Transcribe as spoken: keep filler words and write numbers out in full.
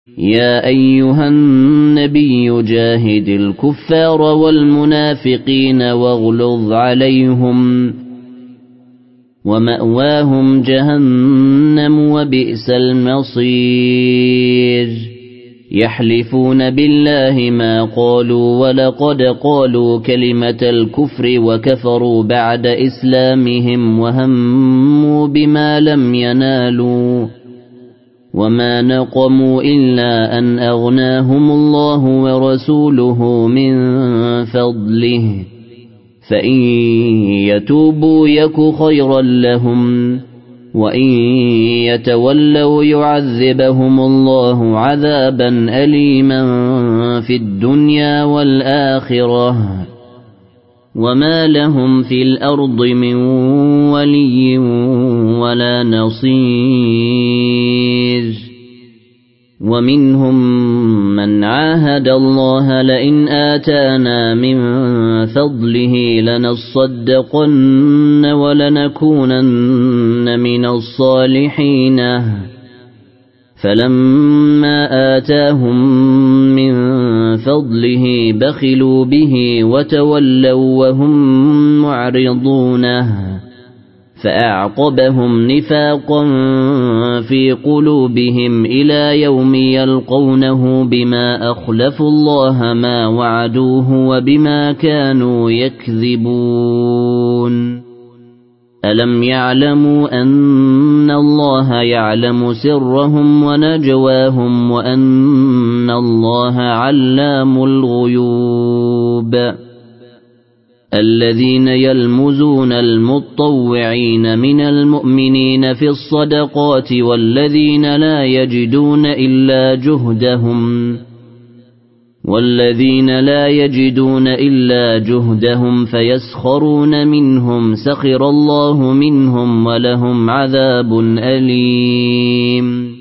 يا أيها النبي جاهد الكفار والمنافقين واغلظ عليهم ومأواهم جهنم وبئس المصير يحلفون بالله ما قالوا ولقد قالوا كلمة الكفر وكفروا بعد إسلامهم وهموا بما لم ينالوا وما نقموا إلا أن أغناهم الله ورسوله من فضله فإن يتوبوا يك خيرا لهم وإن يتولوا يعذبهم الله عذابا أليما في الدنيا والآخرة وما لهم في الأرض من ولي ولا نصير ومنهم من عاهد الله لئن آتانا من فضله لنصدقن ولنكونن من الصالحين فلما آتاهم من فضله بخلوا به وتولوا وهم معرضون فأعقبهم نفاقا في قلوبهم إلى يوم يلقونه بما أخلفوا الله ما وعدوه وبما كانوا يكذبون ألم يعلموا أن الله يعلم سرهم ونجواهم وأن الله علام الغيوب الذين يلمزون المطوعين من المؤمنين في الصدقات والذين لا يجدون إلا جهدهم والذين لا يجدون إلا جهدهم فيسخرون منهم سخر الله منهم ولهم عذاب أليم